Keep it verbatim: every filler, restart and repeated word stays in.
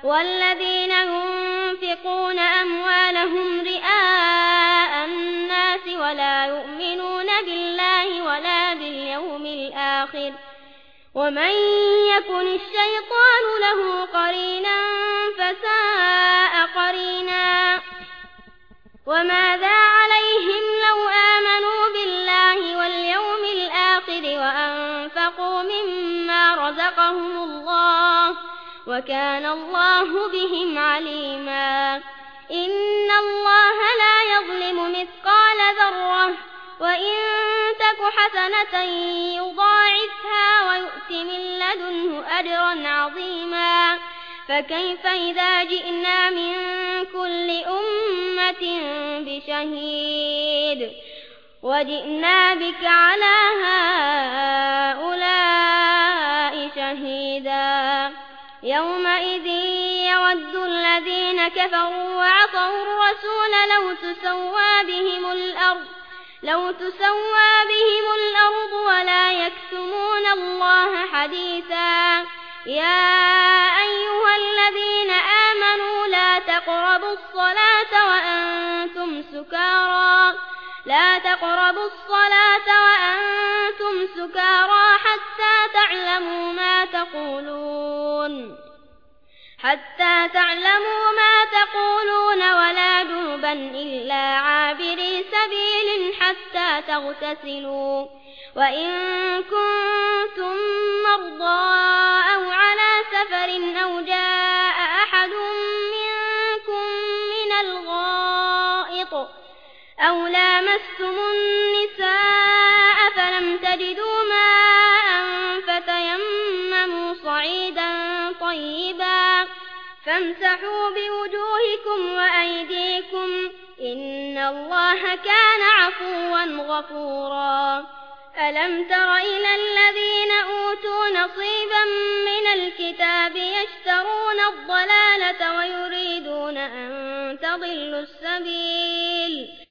والذين ينفقون أموالهم رئاء الناس ولا يؤمنون بالله ولا باليوم الآخر ومن يكن الشيطان له قرينا فساء قرينا وماذا عليهم لو آمنوا بالله واليوم الآخر وأنفقوا مما رزقهم الله وكان الله بهم عليما إن الله لا يظلم مثقال ذرة وإن تك حسنة يضاعفها ويؤت من لدنه أجرا عظيما فكيف إذا جئنا من كل أمة بشهيد وجئنا بك على هؤلاء شهيدا يومئذ يود الذين كفروا وعصوا الرسول لو تسوى بهم الأرض لو تسوى بهم الأرض ولا يكتمون الله حديثا يا أيها الذين آمنوا لا تقربوا الصلاة وأنتم سكارى لا تقربوا الصلاة وأنتم سكارى حتى تعلموا ما تقولون حتى تعلموا ما تقولون ولا جنبا إلا عابري سبيل حتى تغتسلوا وإن كنتم مرضى أو على سفر أو جاء أحد منكم من الغائط أو لامستم النساء فلم تجدوا ماء فتيمموا صعيدا طيبا فامسحوا بوجوهكم وأيديكم إن الله كان عفوا غفورا ألم تر إلى الذين أوتوا نصيبا من الكتاب يشترون الضلالة ويريدون أن تضلوا السبيل